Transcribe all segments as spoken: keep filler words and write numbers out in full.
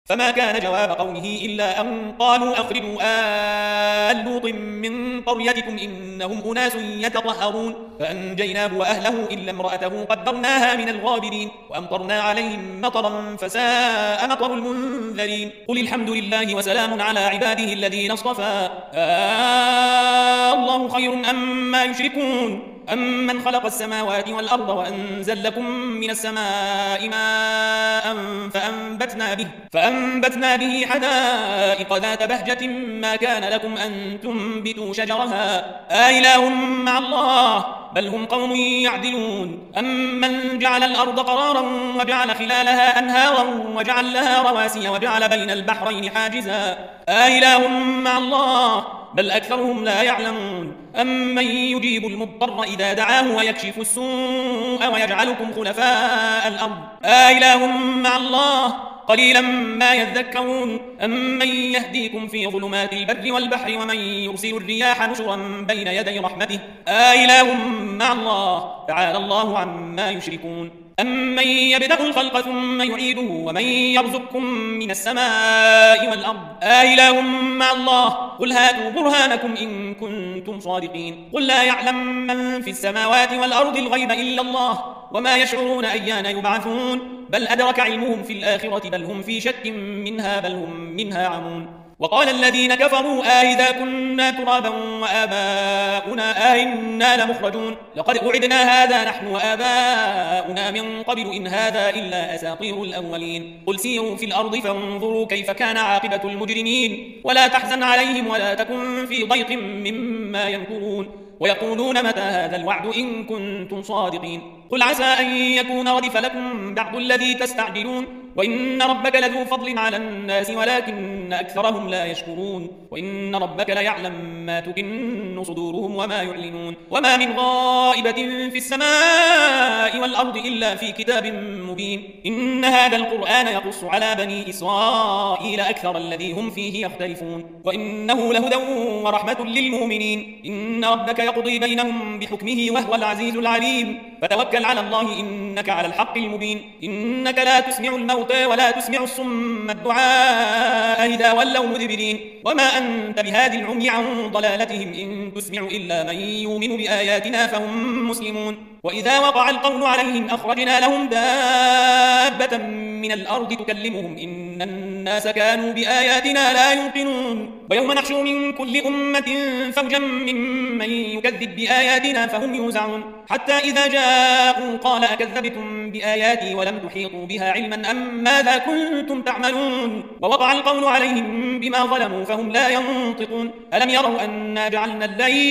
فما كان جواب قومه إلا أن قالوا أخرجوا آل لوط من قريتكم إنهم أناس يتطهرون فأنجيناه وأهله إلا امرأته قدرناها من الغابرين وأمطرنا عليهم مطرا فساء مطر المنذرين قل الحمد لله وسلام على عباده الذين اصطفى آه الله خير أما يشركون أمن خلق السماوات والأرض وأنزل لكم من السماء ماء فأنبتنا به, فأنبتنا به حدائق ذات بهجة ما كان لكم أن تنبتوا شجرها آإله مع الله بل هم قوم يعدلون أمن جعل الأرض قرارا وجعل خلالها أنهارا وجعل لها رواسي وجعل بين البحرين حاجزا آإله مع الله بل أكثرهم لا يعلمون أمن يجيب المضطر إذا دعاه ويكشف السوء ويجعلكم خلفاء الأرض آإله مع الله قليلا ما يذكرون أمن يهديكم في ظلمات البر والبحر ومن يرسل الرياح نشرا بين يدي رحمته آإله مع الله تعالى الله عما يشركون أمن يبدأ الخلق ثم يعيده ومن يرزقكم من السماء والأرض آإله مع الله قل هاتوا برهانكم إن كنتم صادقين قل لا يعلم من في السماوات والأرض الغيب إلا الله وما يشعرون أيان يبعثون بل أدرك علمهم في الآخرة بل هم في شك منها بل هم منها عمون وقال الذين كفروا آئذا كنا ترابا وآباؤنا آئنا لمخرجون لقد أعدنا هذا نحن وآباؤنا من قبل إن هذا إلا أساطير الأولين قل سيروا في الأرض فانظروا كيف كان عاقبة المجرمين ولا تحزن عليهم ولا تكن في ضيق مما يمكرون ويقولون متى هذا الوعد إن كنتم صادقين قل عسى أن يكون ردف لكم بعض الذي تستعجلون وإن ربك لذو فضل على الناس ولكن أكثرهم لا يشكرون وإن ربك ليعلم ما تكن صدورهم وما يعلنون وما من غائبة في السماء والأرض إلا في كتاب مبين إن هذا القرآن يقص على بني إسرائيل أكثر الذي هم فيه يختلفون وإنه لهدى ورحمة للمؤمنين إن ربك يقضي بينهم بحكمه وهو العزيز العليم فتوكل على الله إنك على الحق المبين إنك لا تسمع الموتى ولا تسمع الصم الدعاء إذا ولوا مدبرين وما أنت بهادي العمي عن ضلالتهم إن تسمع إلا من يؤمن بآياتنا فهم مسلمون وإذا وقع القول عليهم أخرجنا لهم دابة من الأرض تكلمهم إن الناس كانوا بآياتنا لا يوقنون ويوم نحشر من كل أمة فوجا ممن يكذب بآياتنا فهم يوزعون حتى إذا جاءوا قال أكذبتم بآياتي ولم تحيطوا بها علما أم ماذا كنتم تعملون ووقع القول عليهم بما ظلموا فهم لا ينطقون ألم يروا أنا جعلنا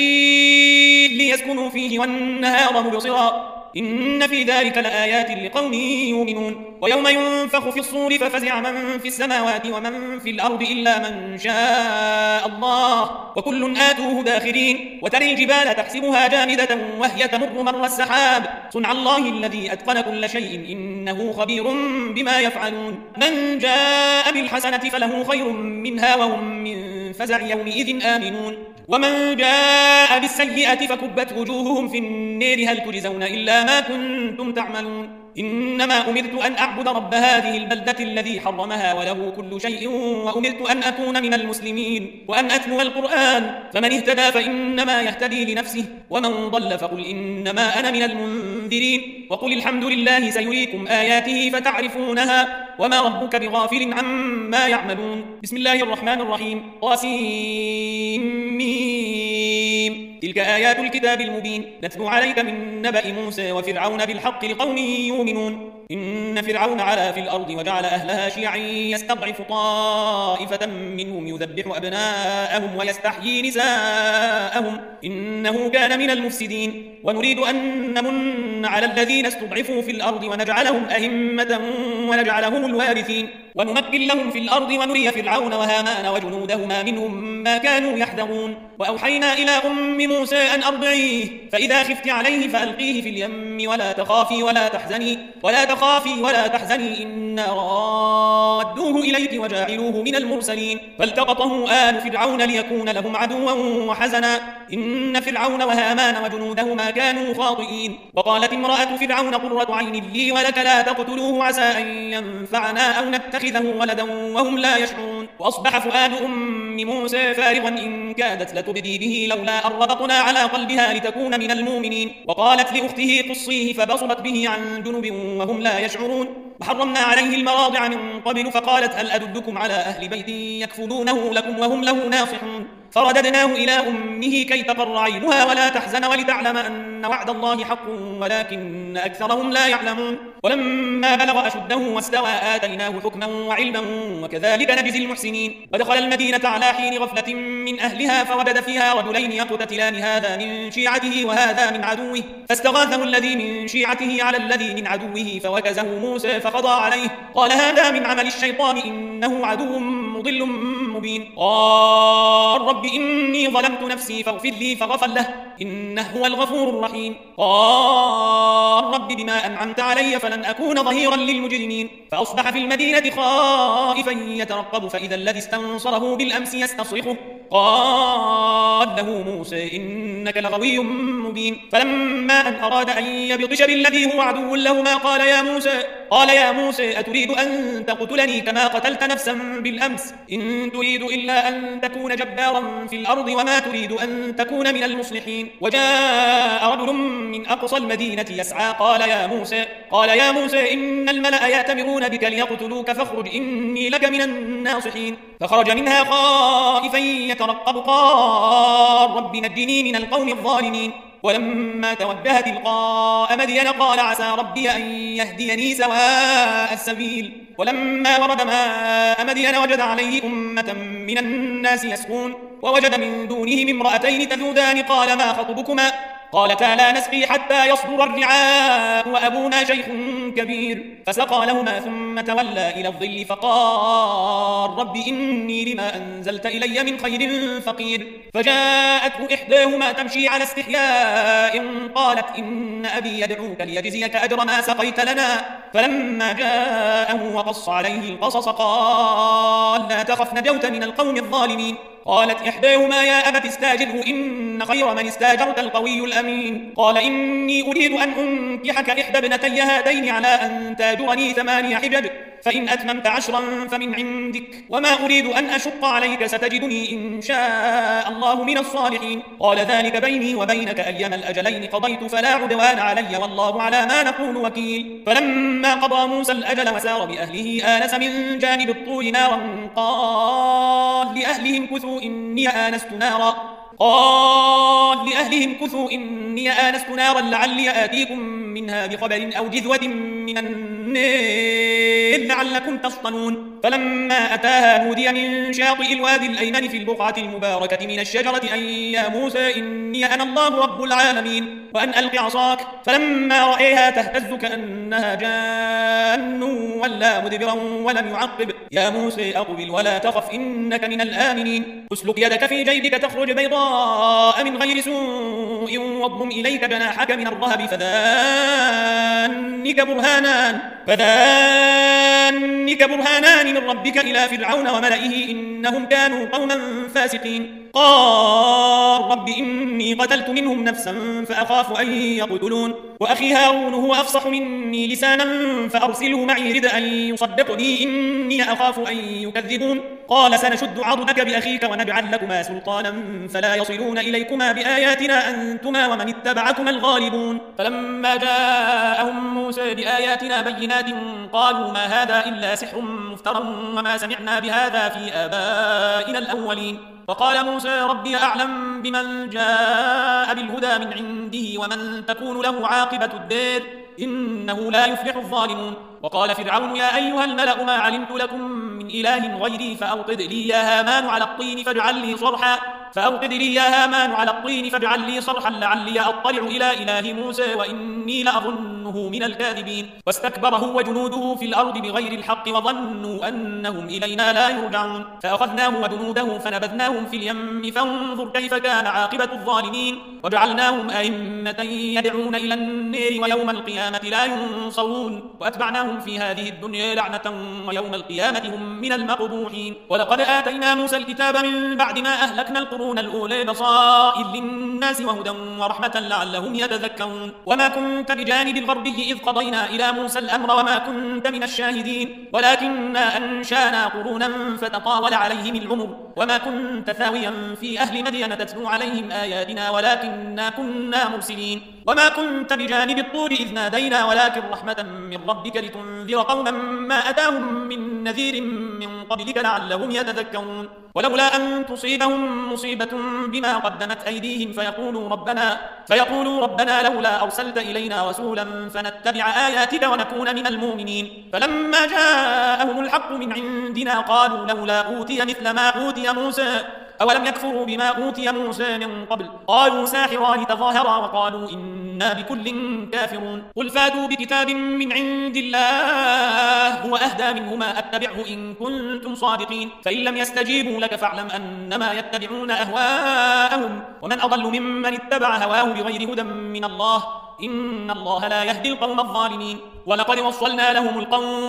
الليل ليسكنوا فيه والنهار مبصرا إن في ذلك لآيات لقوم يؤمنون ويوم ينفخ في الصور ففزع من في السماوات ومن في الأرض إلا من شاء الله وكل آتوه داخرين وترى الجبال تحسبها جامدة وهي تمر مر السحاب صنع الله الذي أتقن كل شيء إنه خبير بما يفعلون من جاء بالحسنة فله خير منها وهم من فزع يومئذ آمنون ومن جاء بالسيئة فكبت وجوههم في النار هل تجزون إلا ما كنتم تعملون إنما أمرت أن أعبد رب هذه البلدة الذي حرمها وله كل شيء وأمرت أن أكون من المسلمين وأن أتلو القرآن فمن اهتدى فإنما يهتدي لنفسه ومن ضل فقل إنما أنا من المنذرين وقل الحمد لله سيريكم آياته فتعرفونها وما ربك بغافل عما يعملون بسم الله الرحمن الرحيم طاسيم تلك آيات الكتاب المبين نتلو عليك من نبأ موسى وفرعون بالحق لقوم يؤمنون إن فرعون علا في الأرض وجعل أهلها شيعا يستضعف طائفة منهم يذبح أبناءهم ويستحيي نساءهم إنه كان من المفسدين ونريد أن نمن على الذين استضعفوا في الأرض ونجعلهم أئمة ونجعلهم الوارثين ونمكن لهم في الأرض ونري فرعون وهامان وجنودهما منهم ما كانوا يحذرون وأوحينا إلى أم موسى أن أرضعيه فإذا خفت عليه فألقيه في اليم ولا تخافي ولا تحزني ولا تخافي تخافي ولا تحزني إنا رادوه إليك وجاعلوه من المرسلين فالتقطه آل فرعون ليكون لهم عدوا وحزنا إن فرعون وهامان وجنودهما كانوا خاطئين وقالت امرأة فرعون قرة عين لي ولك لا تقتلوه عسى أن ينفعنا أو نتخذه ولدا وهم لا يشعرون وأصبح فؤاد أم موسى فارغا إن كادت لتبدي به لولا أن ربطنا على قلبها لتكون من المؤمنين وقالت لأخته قصيه فبصرت به عن جنب وهم لا يشعرون وحرمنا عليه المراضع من قبل فقالت هل أدلكم على أهل بيت يكفلونه لكم وهم له ناصحون فرددناه إلى أمه كي تقر عينها ولا تحزن ولتعلم أن وعد الله حق ولكن أكثرهم لا يعلمون ولما بلغ أشده واستوى آتيناه حكما وعلما وكذلك نجزي المحسنين ودخل المدينة على حين غفلة من أهلها فوجد فيها رجلين يقتتلان هذا من شيعته وهذا من عدوه فاستغاثه الذي من شيعته على الذي من عدوه فوكزه موسى فقضى عليه قال هذا من عمل الشيطان إنه عدو مضل مبين قال رب إني ظلمت نفسي فاغفر لي فغفر له إنه هو الغفور الرحيم قال رب بما أنعمت علي فلن أكون ظهيرا للمجرمين فأصبح في المدينة خائفا يترقب فإذا الذي استنصره بالأمس يستصرخه قال له موسى إنك لغوي مبين فلما أن أراد أن يبطش بالذي هو عدو لهما قال يا موسى قال يا موسى أتريد أن تقتلني كما قتلت نفسا بالأمس إن تريد إلا أن تكون جبارا في الأرض وما تريد أن تكون من المصلحين وجاء رجل من أقصى المدينة يسعى قال يا موسى قال يا موسى إن الملأ يأتمرون بك ليقتلوك فاخرج إني لك من الناصحين فخرج منها خائفا يترقب قال رب نجني من القوم الظالمين ولما توجه تلقاء مدين قال عسى ربي أن يهديني سواء السبيل ولما ورد ماء مدين وجد عليه أمة من الناس يسقون ووجد من دونهم امرأتين تذودان قال ما خطبكما قالتا لا نسقي حتى يصدر الرعاء وأبونا شيخ كبير فسقى لهما ثم تولى إلى الظل فقال رب إني لما أنزلت إلي من خير فقير فجاءته إحداهما تمشي على استحياء قالت إن أبي يدعوك ليجزيك أجر ما سقيت لنا فلما جاءه وقص عليه القصص قال لا تخف نجوت من القوم الظالمين قالت إحداهما يا أبت استاجره إن خير من استاجرت القوي الأمين قال إني أريد أن أنكحك إحدى ابنتي هاتين على أن تاجرني ثماني حجج فإن أتممت عشرا فمن عندك وما أريد أن أشق عليك ستجدني إن شاء الله من الصالحين قال ذلك بيني وبينك أيما الأجلين قضيت فلا عدوان علي والله على ما نقول وكيل فلما قضى موسى الأجل وسار بأهله آنس من جانب الطور نارا قال لأهلهم كثوا إني آنست نارا قال لأهلهم كثوا إني آنست نارا لعلي آتيكم منها بخبر أو جذوة من النار لعلكم تصطلون فلما أتاها نودي من شاطئ الوادي الأيمن في البقعة المباركة من الشجرة أن يا موسى إني أنا الله رب العالمين وأن ألق عصاك فلما رأيها تهتز كأنها جان ولا مدبرا ولم يعقب يا موسى أقبل ولا تخف إنك من الآمنين اسلك يدك في جيبك تخرج بيضاء من غير سوء واضم إليك جناحك من الرهب فذانك برهانان فذانك برهانان من ربك إلى فرعون وملئه إنهم كانوا قوما فاسقين قال رب إني قتلت منهم نفسا فأخاف أن يقتلون وأخي هارون هو أفصح مني لسانا فأرسله معي رد أن يصدقني إني أخاف أن يكذبون قال سنشد عضدك بأخيك ونجعل لكما سلطانا فلا يصلون إليكما بآياتنا أنتما ومن اتبعكما الغالبون فلما جاءهم موسى بآياتنا بينات قالوا ما هذا إلا سحر مفترى وما سمعنا بهذا في آبائنا الأولين وقال موسى ربي أعلم بمن جاء بالهدى من عنده ومن تكون له عاقبة الدار إنه لا يفلح الظالمون وقال فرعون يا أيها الملأ ما علمت لكم من إله غيري فأوقد لي يا هامان على الطين فاجعل لي صرحا فأوقد لي يا هامان على الطين فاجعل لي صرحا لعلي أطلع إلى إله موسى وإني لأظن وأظنه من الكاذبين واستكبر هو وجنوده في الأرض بغير الحق وظنوا أنهم إلينا لا يرجعون فأخذناه وجنوده فنبذناهم في اليم فانظر كيف كان عاقبة الظالمين وجعلناهم أئمة يدعون إلى النار ويوم القيامة لا ينصرون وأتبعناهم في هذه الدنيا لعنة ويوم القيامة هم من المقبوحين ولقد آتينا موسى الكتاب من بعد ما أهلكنا القرون الأولى بصائر للناس وهدى ورحمة لعلهم يتذكرون وما كنت بجانب الغربي إذ قضينا إلى موسى الأمر وما كنت من الشاهدين ولكننا أنشانا قرونا فتطاول عليهم العمر وما كنت ثاويا في أهل مدين تتلو عليهم آياتنا ولكننا كنا مرسلين وما كنت بجانب الطور إذ نادينا ولكن رحمة من ربك لتنذر قوما ما أتاهم من نذير من قبلك لعلهم يتذكرون ولولا أن تصيبهم مصيبة بما قدمت أيديهم فيقولوا ربنا فيقولوا ربنا لولا أرسلت إلينا رسولا فنتبع آياتك ونكون من المؤمنين فلما جاءهم الحق من عندنا قالوا لولا أوتي مثل ما أوتي موسى أولم يكفروا بما أوتي موسى من قبل قالوا ساحران تظاهرا وقالوا إنا بكل كافرون قل فاتوا بكتاب من عند الله هو أهدى منهما أتبعه إن كنتم صادقين فإن لم يستجيبوا لك فاعلم أنما يتبعون أهواءهم ومن أضل ممن اتبع هواه بغير هدى من الله إن الله لا يهدي القوم الظالمين ولقد وصلنا لهم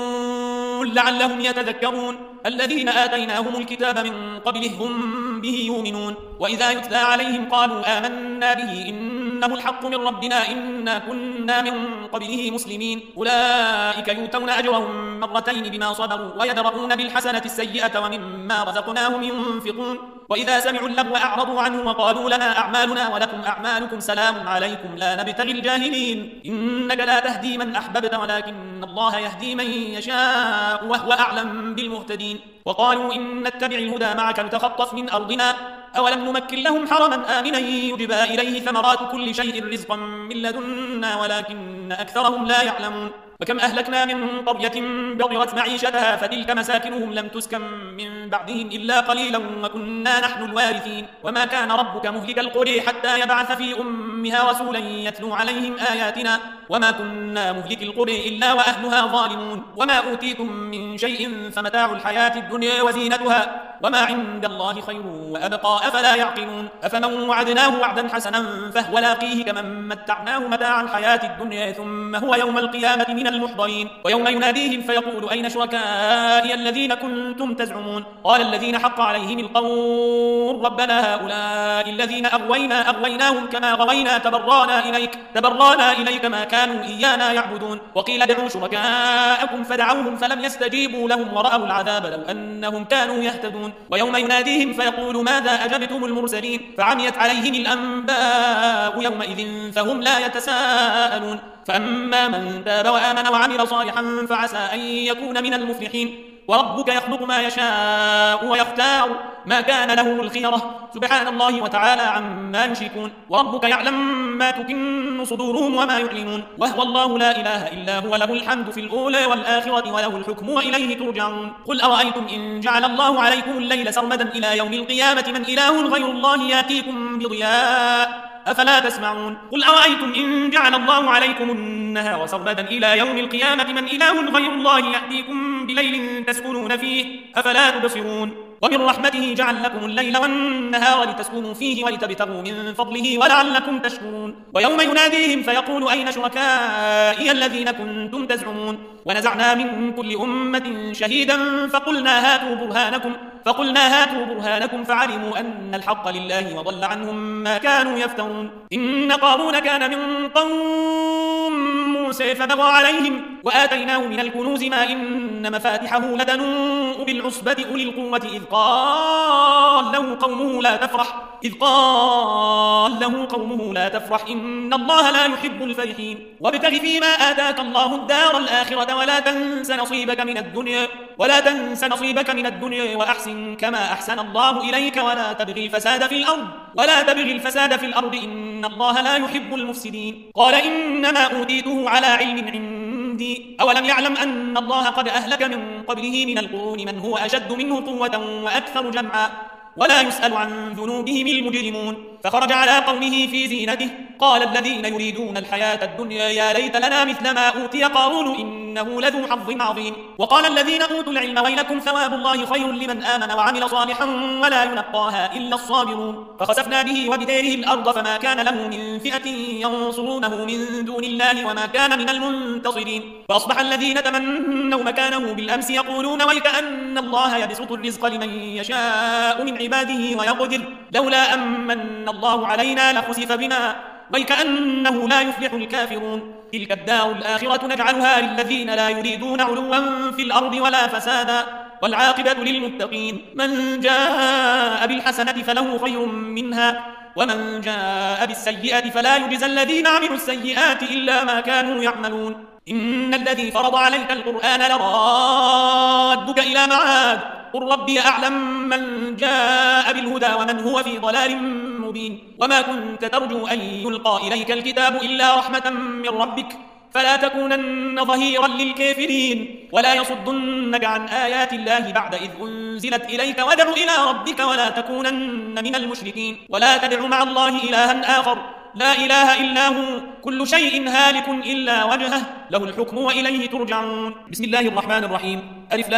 القول لعلهم يتذكرون الذين آتيناهم الكتاب من قبله هم به يؤمنون وإذا يتلى عليهم قالوا آمنا به إنه الحق من ربنا إنا كنا من قبله مسلمين أولئك يؤتون أجرهم مرتين بما صبروا ويدرؤون بالحسنة السيئة ومما رزقناهم ينفقون وإذا سمعوا اللغو أعرضوا عنه وقالوا لنا أعمالنا ولكم أعمالكم سلام عليكم لا نبتغي الجاهلين إنك لا تهدي من أحببت ولكن الله يهدي من يشاء وهو أعلم بالمهتدين وقالوا إن نتبع الهدى معك نتخطف من أرضنا أولم نمكن لهم حرما آمنا يجبى إليه ثمرات كل شيء رزقا من لدنا ولكن أكثرهم لا يعلمون وكم أهلكنا من قرية بطرت معيشتها فتلك مساكنهم لم تسكن من بعدهم إلا قليلا وكنا نحن الوارثين وما كان ربك مهلك القرى حتى يبعث في أمها رسولا يتلو عليهم آياتنا وما كنا مهلك القرى إلا وأهلها ظالمون وما أوتيتم من شيء فمتاع الحياة الدنيا وزينتها وما عند الله خير وأبقى أفلا يعقلون أفمن وعدناه وعدا حسنا فهو لاقيه كمن متعناه متاع الحياة الدنيا ثم هو يوم القيامة من المحضرين ويوم يناديهم فيقول أين شركائي الذين كنتم تزعمون قال الذين حق عليهم القول ربنا هؤلاء الذين أغوينا أغويناهم كما غوينا تبرانا إليك تبرانا إليك ما كانوا إيانا يعبدون وقيل ادعوا شركاءكم فدعوهم فلم يستجيبوا لهم ورأوا العذاب لو أنهم كانوا يهتدون ويوم يناديهم فيقول ماذا أجبتم المرسلين فعميت عليهم الأنباء يومئذ فهم لا يتساءلون فأما من تاب وآمن وعمل صالحا فعسى أن يكون من المفلحين وربك يخلق ما يشاء ويختار ما كان له الخيرة سبحان الله وتعالى عما يشركون وربك يعلم ما تكن صدورهم وما يعلنون وهو الله لا إله إلا هو له الحمد في الأولى والآخرة وله الحكم وإليه ترجعون قل أرأيتم إن جعل الله عليكم الليل سرمدا إلى يوم القيامة من إله غير الله يأتيكم بضياء أفلا تسمعون قل أرأيتم إن جعل الله عليكم النهار سرمدا إلى يوم القيامة من إله غير الله يأتيكم بليل تسكنون فيه أفلا تبصرون ومن رحمته جعل لكم الليل والنهار لتسكنوا فيه ولتبتغوا من فضله ولعلكم تشكرون ويوم يناديهم فيقول أين شركائي الذين كنتم تزعمون ونزعنا من كل أمة شهيدا فقلنا هاتوا برهانكم فقلنا هاتوا برهانكم فعلموا أن الحق لله وضل عنهم ما كانوا يفترون إن قارون كان من قوم موسى فبغى عليهم وآتيناه من الكنوز ما إن مفاتحه لتنوء بالعصبة أولي القوة إذ قال له قومه لا تفرح إذ قال له قومه لا تفرح إن الله لا يحب الفرحين وابتغ فيما آتاك الله الدار الآخرة ولا تنس نصيبك من الدنيا ولا تنس نصيبك من الدنيا وأحسن كما أحسن الله إليك ولا تبغي الفساد في الأرض ولا تبغي الفساد في الأرض إن الله لا يحب المفسدين قال إنما أوتيته على علم عندي أولم يعلم أن الله قد أهلك من قبله من القرون من هو أشد منه قوة وأكثر جمعا ولا يسأل عن ذنوبهم المجرمون. فخرج على قومه في زينته قال الذين يريدون الحياة الدنيا يا ليت لنا مثل ما أوتي قارون إنه لذو حظ عظيم. وقال الذين أوتوا العلم ويلكم ثواب الله خير لمن آمن وعمل صالحا ولا يلقاها إلا الصابرون. فخسفنا به وبداره الأرض فما كان له من فئة ينصرونه من دون الله وما كان من المنتصرين. فأصبح الذين تمنوا مكانه بالأمس يقولون ويكأن الله يبسط الرزق لمن يشاء من عباده ويقدر لولا أمن الله علينا لخسف بنا ويكأنه لا يفلح الكافرون. تلك الدار الآخرة نجعلها للذين لا يريدون علوا في الأرض ولا فسادا والعاقبة للمتقين. من جاء بالحسنة فله خير منها ومن جاء بالسيئة فلا يجزى الذين عملوا السيئات إلا ما كانوا يعملون. إن الذي فرض عليك القرآن لرادك إلى معاد قل ربي أعلم من جاء بالهدى ومن هو في ضلال مبين. وما كنت ترجو أن يلقى إليك الكتاب إلا رحمة من ربك فلا تكونن ظهيرا للكافرين ولا يصدنك عن آيات الله بعد إذ أنزلت إليك وادع إلى ربك ولا تكونن من المشركين. ولا تدع مع الله إلها آخر لا إله إلا هو كل شيء هالك إلا وجهه له الحكم وإليه ترجعون. بسم الله الرحمن الرحيم. ألف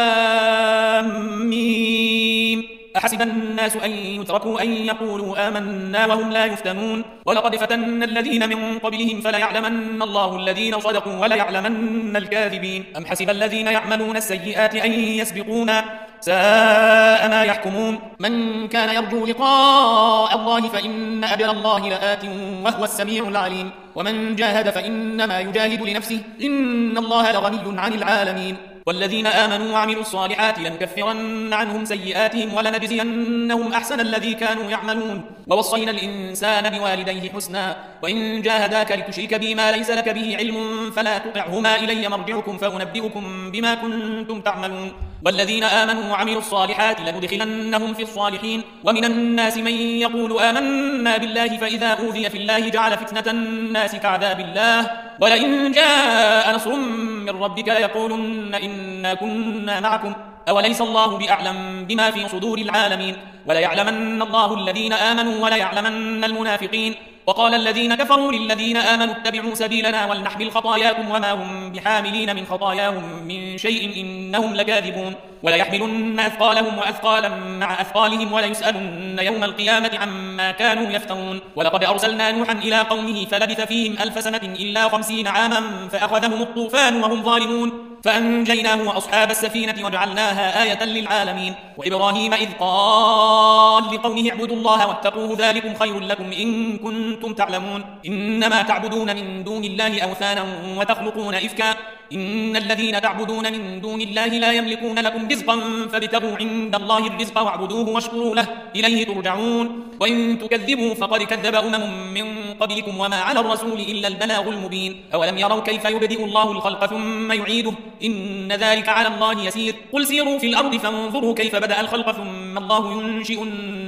لام ميم. أحسب الناس أن يتركوا أن يقولوا آمنا وهم لا يفتنون ولقد فتنا الذين من قبلهم فليعلمن الله الذين صدقوا وليعلمن الكاذبين. أم حسب الذين يعملون السيئات أن يسبقونا ساء ما يحكمون. من كان يرجو لقاء الله فإن أجل الله لآت وهو السميع العليم. ومن جاهد فإنما يجاهد لنفسه إن الله لغني عن العالمين. والذين آمنوا وعملوا الصالحات لنكفرن عنهم سيئاتهم ولنجزينهم أحسن الذي كانوا يعملون. ووصينا الإنسان بوالديه حسنا وإن جاهداك لتشرك بي ما ليس لك به علم فلا تطعهما إلي مرجعكم فأنبئكم بما كنتم تعملون. والذين آمنوا وعملوا الصالحات لندخلنهم في الصالحين. ومن الناس من يقول آمنا بالله فإذا أوذي في الله جعل فتنة الناس كعذاب الله ولئن جاء نصر من ربك ليقولن إنا كنا معكم أوليس الله بأعلم بما في صدور العالمين. وليعلمن الله الذين آمنوا وليعلمن المنافقين. وقال الذين كفروا للذين آمنوا اتبعوا سبيلنا ولنحمل خطاياكم وما هم بحاملين من خطاياهم من شيء إنهم لكاذبون. وليحملن أثقالهم وأثقالا مع أثقالهم وليسألن يوم القيامة عما كانوا يفترون. ولقد أرسلنا نوحا إلى قومه فلبث فيهم ألف سنة إلا خمسين عاما فأخذهم الطوفان وهم ظالمون فأنجيناه وأصحاب السفينة وجعلناها آية للعالمين. وإبراهيم إذ قال لقومه اعبدوا الله واتقوه ذلكم خير لكم إن كنتم تعلمون. إنما تعبدون من دون الله أوثانا وتخلقون إفكا إن الذين تعبدون من دون الله لا يملكون لكم رزقا فابتغوا عند الله الرزق واعبدوه واشكروا له إليه ترجعون. وإن تكذبوا فقد كذب أمم من قبلكم وما على الرسول إلا البلاغ المبين. أولم يروا كيف يبدئ الله الخلق ثم يعيده إن ذلك على الله يسير. قل سيروا في الأرض فانظروا كيف بدأ الخلق ثم الله ينشئ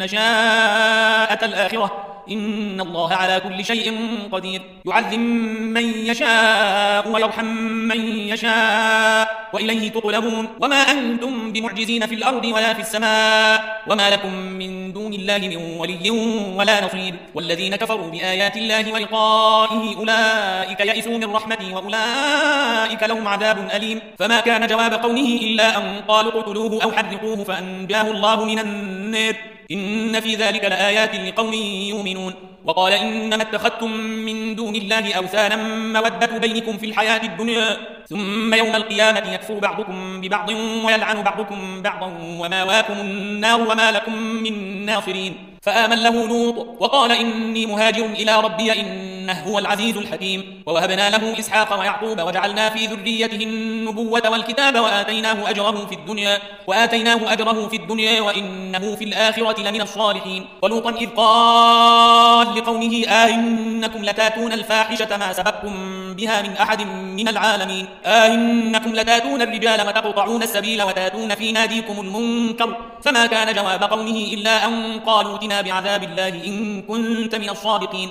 النشاءة الآخرة إن الله على كل شيء قدير. يعذب من يشاء ويرحم من يشاء وإليه تقلبون. وما أنتم بمعجزين في الأرض ولا في السماء وما لكم من دون الله من ولي ولا نصير. والذين كفروا بآيات الله ولقائه أولئك يئسوا من رحمتي وأولئك لهم عذاب أليم. فما كان جواب قومه إلا أن قالوا اقتلوه أو حرقوه فأنجاه الله من النار إن في ذلك لآيات لقوم يؤمنون. وقال إنما اتخذتم من دون الله أوثانا مودة بينكم في الحياة الدنيا ثم يوم القيامة يكفر بعضكم ببعض ويلعن بعضكم بعضا وماواكم النار وما لكم من ناصرين. فآمن له لوط وقال إني مهاجر إلى ربي إنه هو العزيز الحكيم. ووهبنا له إسحاق ويعقوب وجعلنا في ذريته النبوة والكتاب وآتيناه أجره في الدنيا وآتيناه أجره في الدنيا وإنه في الآخرة لمن الصالحين. ولوطا إذ قال قال لقومه آئنكم لتاتون الفاحشة ما سبقكم بها من أحد من العالمين آئنكم لتاتون الرجال وتقطعون السبيل وتاتون في ناديكم المنكر فما كان جواب قومه إلا أن قالوا ائتنا بعذاب الله إن كنت من الصادقين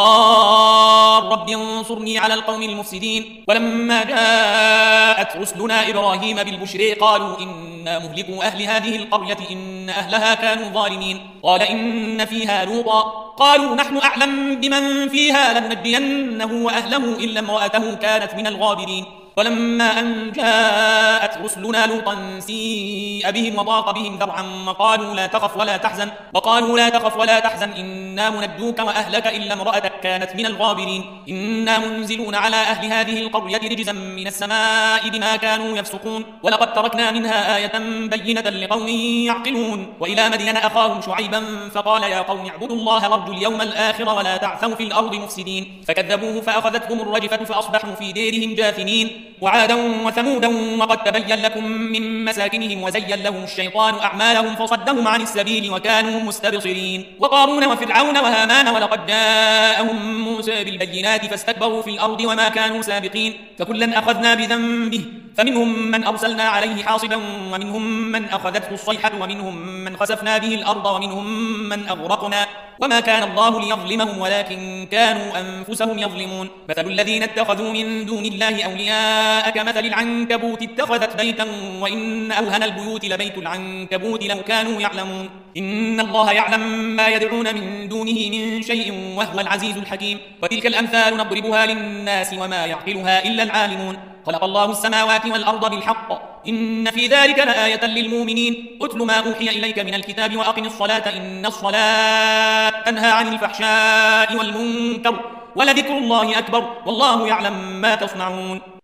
قال رب انصرني على القوم المفسدين ولما جاءت رسلنا إبراهيم بالبشر قالوا إنا مهلكوا أهل هذه القرية إن أهلها كانوا ظالمين قال إن فيها لوطا قالوا نحن أعلم بمن فيها لننجينه وأهله إلا امرأته كانت من الغابرين ولما أن جاءت رسلنا لوطا سيء بهم وضاق بهم ذرعا وقالوا لا تخف ولا تحزن وقالوا لا تخف ولا تحزن إنا منجوك وأهلك إلا امرأتك كانت من الغابرين إنا منزلون على أهل هذه القرية رجزا من السماء بما كانوا يفسقون ولقد تركنا منها آية بينة لقوم يعقلون وإلى مدين أخاهم شعيبا فقال يا قوم اعبدوا الله وارجوا اليوم الآخر ولا تعثوا في الأرض مفسدين فكذبوه فأخذتهم الرجفة فأصبحوا في ديرهم جاثمين وعادا وثمودا وقد تبين لكم من مساكنهم وزين لهم الشيطان أعمالهم فصدهم عن السبيل وكانوا مستبصرين وقارون وفرعون وهامان ولقد جاءهم موسى بالبينات فاستكبروا في الأرض وما كانوا سابقين فكلا أخذنا بذنبه فمنهم من أرسلنا عليه حاصبا ومنهم من أخذته الصيحة ومنهم من خسفنا به الأرض ومنهم من أغرقنا وما كان الله ليظلمهم ولكن كانوا أنفسهم يظلمون مثل الذين اتخذوا من دون الله أولياء كمثل العنكبوت اتخذت بيتا وإن أوهن البيوت لبيت العنكبوت لو كانوا يعلمون إن الله يعلم ما يدعون من دونه من شيء وهو العزيز الحكيم وتلك الأمثال نضربها للناس وما يعقلها إلا العالمون خلق الله السماوات والأرض بالحق إن في ذلك لآية للمؤمنين أتل ما أوحي إليك من الكتاب وأقم الصلاة إن الصلاة تنهى عن الفحشاء والمنكر ولذكر الله أكبر والله يعلم ما تصنعون